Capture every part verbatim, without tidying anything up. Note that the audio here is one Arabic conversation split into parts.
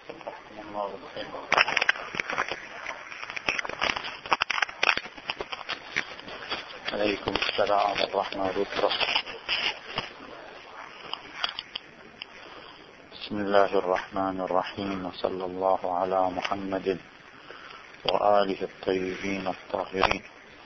عليكم السلام ورحمة الله. بسم الله الرحمن الرحيم، وصلى الله على محمد وآله الطيبين الطاهرين.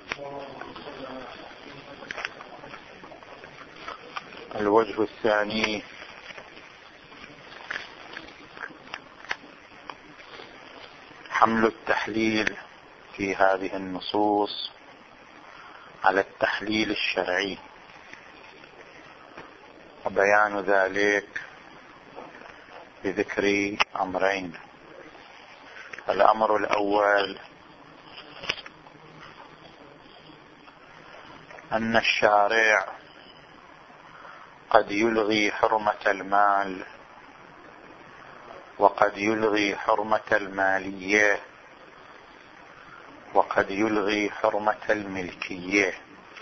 الوجه الثاني: حمل التحليل في هذه النصوص على التحليل الشرعي، وبيان ذلك بذكر أمرين. الأمر الأول أن الشارع قد يلغي حرمة المال، وقد يلغي حرمة المالية، وقد يلغي حرمة الملكية.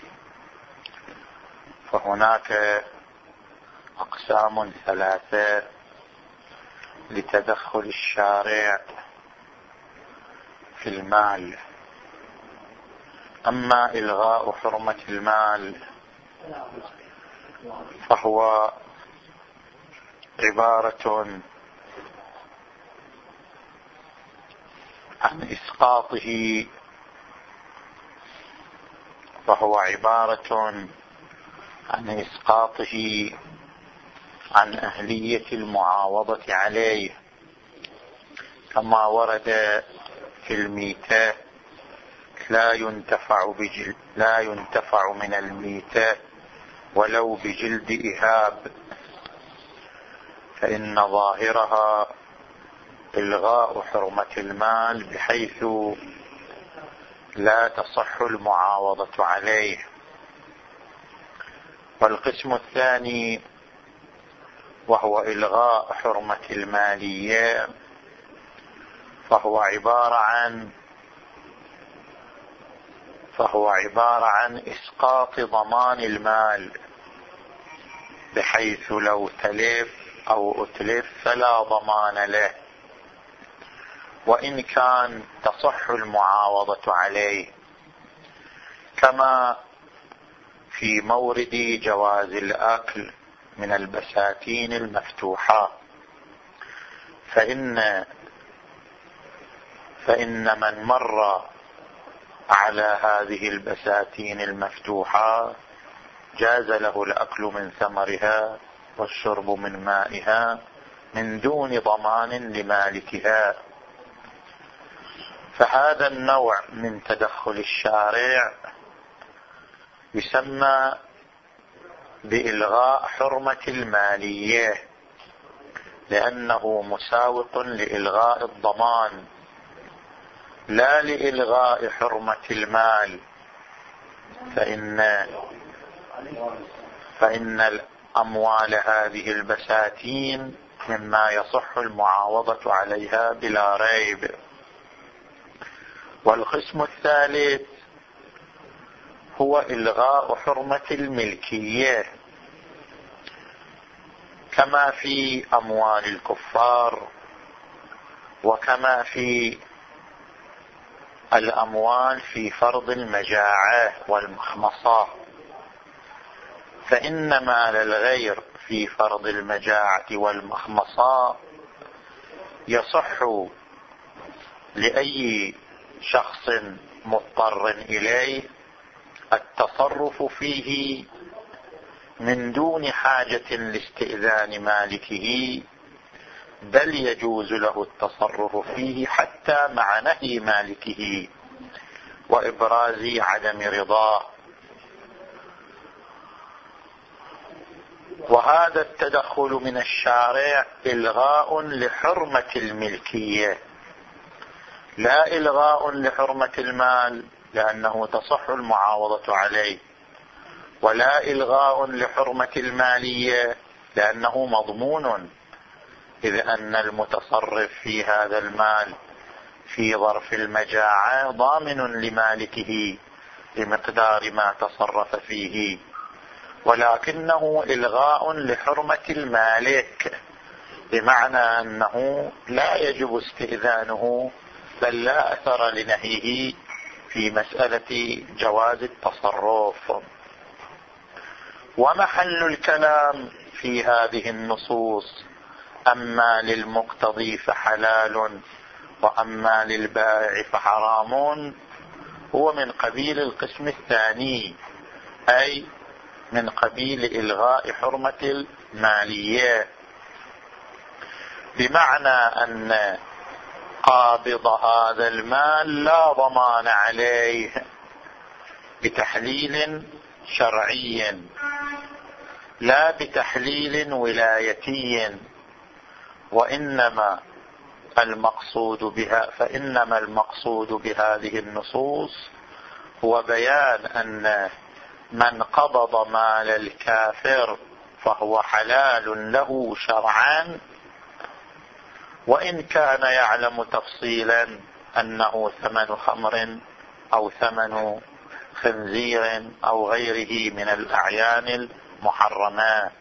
فهناك أقسام ثلاثة لتدخل الشارع في المال. أما إلغاء حرمة المال فهو عبارة عن إسقاطه فهو عبارة عن إسقاطه عن أهلية المعاوضة عليه، كما ورد في الميتة: لا ينتفع بجلد لا ينتفع من الميتة ولو بجلد إهاب، فإن ظاهرها إلغاء حرمة المال بحيث لا تصح المعاوضة عليه. والقسم الثاني وهو إلغاء حرمة المالية، فهو عبارة عن فهو عبارة عن إسقاط ضمان المال، بحيث لو تلف أو أتلف فلا ضمان له، وإن كان تصح المعاوضة عليه، كما في مورد جواز الأكل من البساتين المفتوحة. فإن فإن من مر على هذه البساتين المفتوحة جاز له الأكل من ثمرها والشرب من مائها من دون ضمان لمالكها. فهذا النوع من تدخل الشارع يسمى بإلغاء حرمة المالية، لأنه مساوق لإلغاء الضمان لا لإلغاء حرمة المال. فإن فإن الأموال هذه البساتين مما يصح المعاوضة عليها بلا ريب. والقسم الثالث هو إلغاء حرمة الملكية، كما في أموال الكفار، وكما في الأموال في فرض المجاعة والمخمصة. فإن مال الغير في فرض المجاعة والمخمصة يصح لأي شخص مضطر إليه التصرف فيه من دون حاجة لاستئذان مالكه، بل يجوز له التصرف فيه حتى مع نهي مالكه وإبراز عدم رضاه. وهذا التدخل من الشارع إلغاء لحرمة الملكية، لا إلغاء لحرمة المال لأنه تصح المعاوضة عليه، ولا إلغاء لحرمة المالية لأنه مضمون، إذ أن المتصرف في هذا المال في ظرف المجاعة ضامن لمالكه بمقدار ما تصرف فيه، ولكنه إلغاء لحرمة المالك بمعنى أنه لا يجب استئذانه، بل لا أثر لنهيه في مسألة جواز التصرف. ومحل الكلام في هذه النصوص أما للمقتضي فحلال وأما للبائع فحرام هو من قبيل القسم الثاني، أي من قبيل إلغاء حرمة المالية، بمعنى أن قابض هذا المال لا ضمان عليه بتحليل شرعي لا بتحليل ولايتي، وإنما المقصود بها فإنما المقصود بهذه النصوص هو بيان أن من قبض مال الكافر فهو حلال له شرعا، وإن كان يعلم تفصيلا أنه ثمن خمر أو ثمن خنزير أو غيره من الأعيان المحرمة.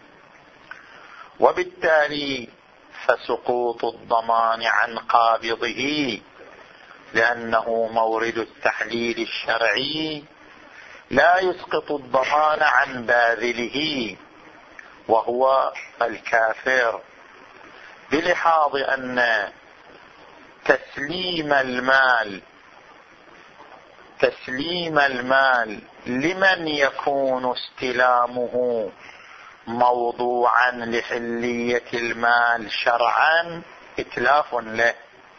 وبالتالي فسقوط الضمان عن قابضه لأنه مورد التحليل الشرعي لا يسقط الضمان عن باذله وهو الكافر، بلحاظ أن تسليم المال تسليم المال لمن يكون استلامه موضوعا لحلية المال شرعا إتلاف له،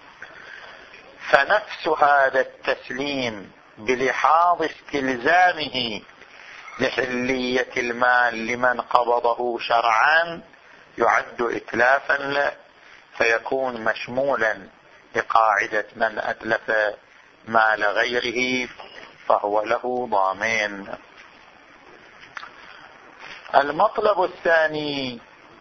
فنفس هذا التسليم بلحاظ استلزامه لحلية المال لمن قبضه شرعا يعد إتلافا له، فيكون مشمولا بقاعدة من أتلف مال غيره فهو له ضامن. المطلب الثاني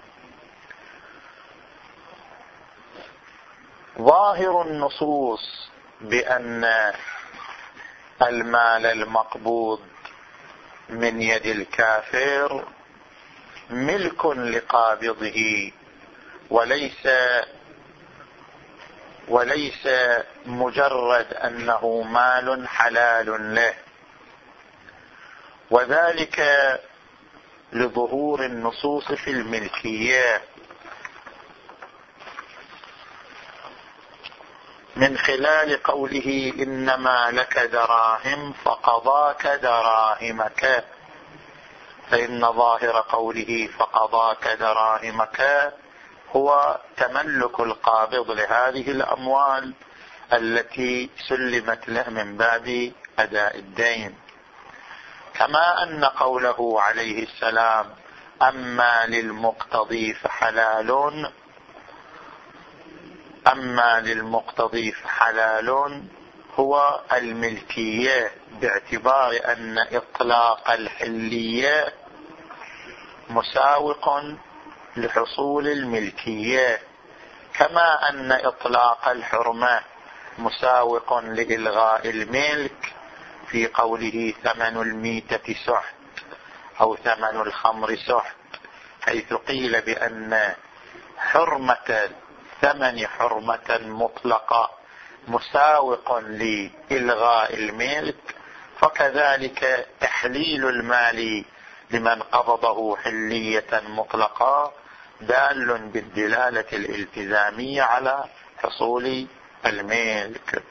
ظاهر النصوص بأن المال المقبوض من يد الكافر ملك لقابضه وليس وليس مجرد أنه مال حلال له، وذلك لظهور النصوص في الملكية من خلال قوله إنما لك دراهم فقضاك دراهمك، فإن ظاهر قوله فقضاك دراهمك هو تملك القابض لهذه الأموال التي سلمت له من باب أداء الدين، كما أن قوله عليه السلام أما للمقتضي فحلال أما للمقتضي فحلال هو الملكية، باعتبار أن إطلاق الحلية مساوق لحصول الملكية، كما أن إطلاق الحرمة مساوق لإلغاء الملك في قوله ثمن الميتة سحت أو ثمن الخمر سحت، حيث قيل بأن حرمة ثمن حرمة مطلقة مساوق لإلغاء الملك، فكذلك تحليل المال لمن قبضه حلية مطلقة دال بالدلالة الالتزامية على حصول الملك.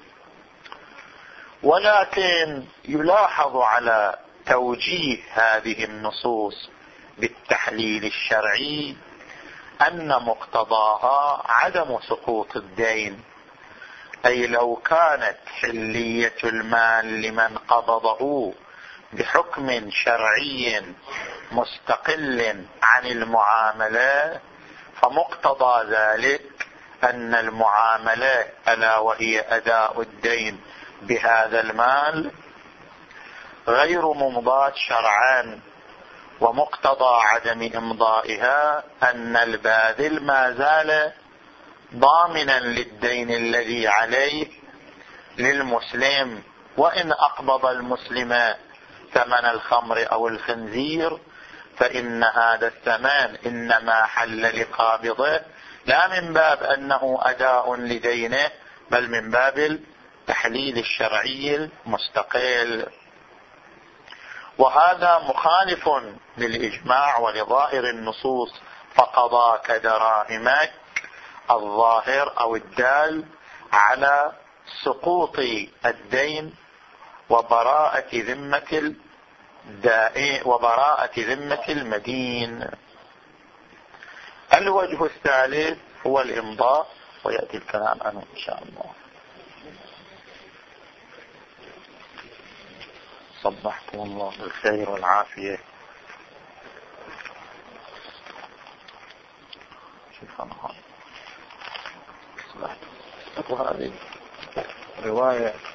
ولكن يلاحظ على توجيه هذه النصوص بالتحليل الشرعي أن مقتضاها عدم سقوط الدين، أي لو كانت حلية المال لمن قبضه بحكم شرعي مستقل عن المعاملة، فمقتضى ذلك أن المعاملة ألا وهي أداء الدين بهذا المال غير ممضاة شرعا، ومقتضى عدم إمضائها أن الباذل ما زال ضامنا للدين الذي عليه للمسلم، وإن أقبض المسلم ثمن الخمر أو الخنزير فإن هذا الثمن إنما حل لقابضه، لا من باب أنه أداء لدينه، بل من باب التحليل الشرعي المستقل. وهذا مخالف للإجماع ولظاهر النصوص، فقضى كدراهمك الظاهر أو الدال على سقوط الدين وبراءة ذمة الدائن وبراءة ذمة المدين. الوجه الثالث هو الإمضاء، ويأتي الكلام عنه إن شاء الله. صبحكم الله بالخير والعافية. شوف أنا هذه رواية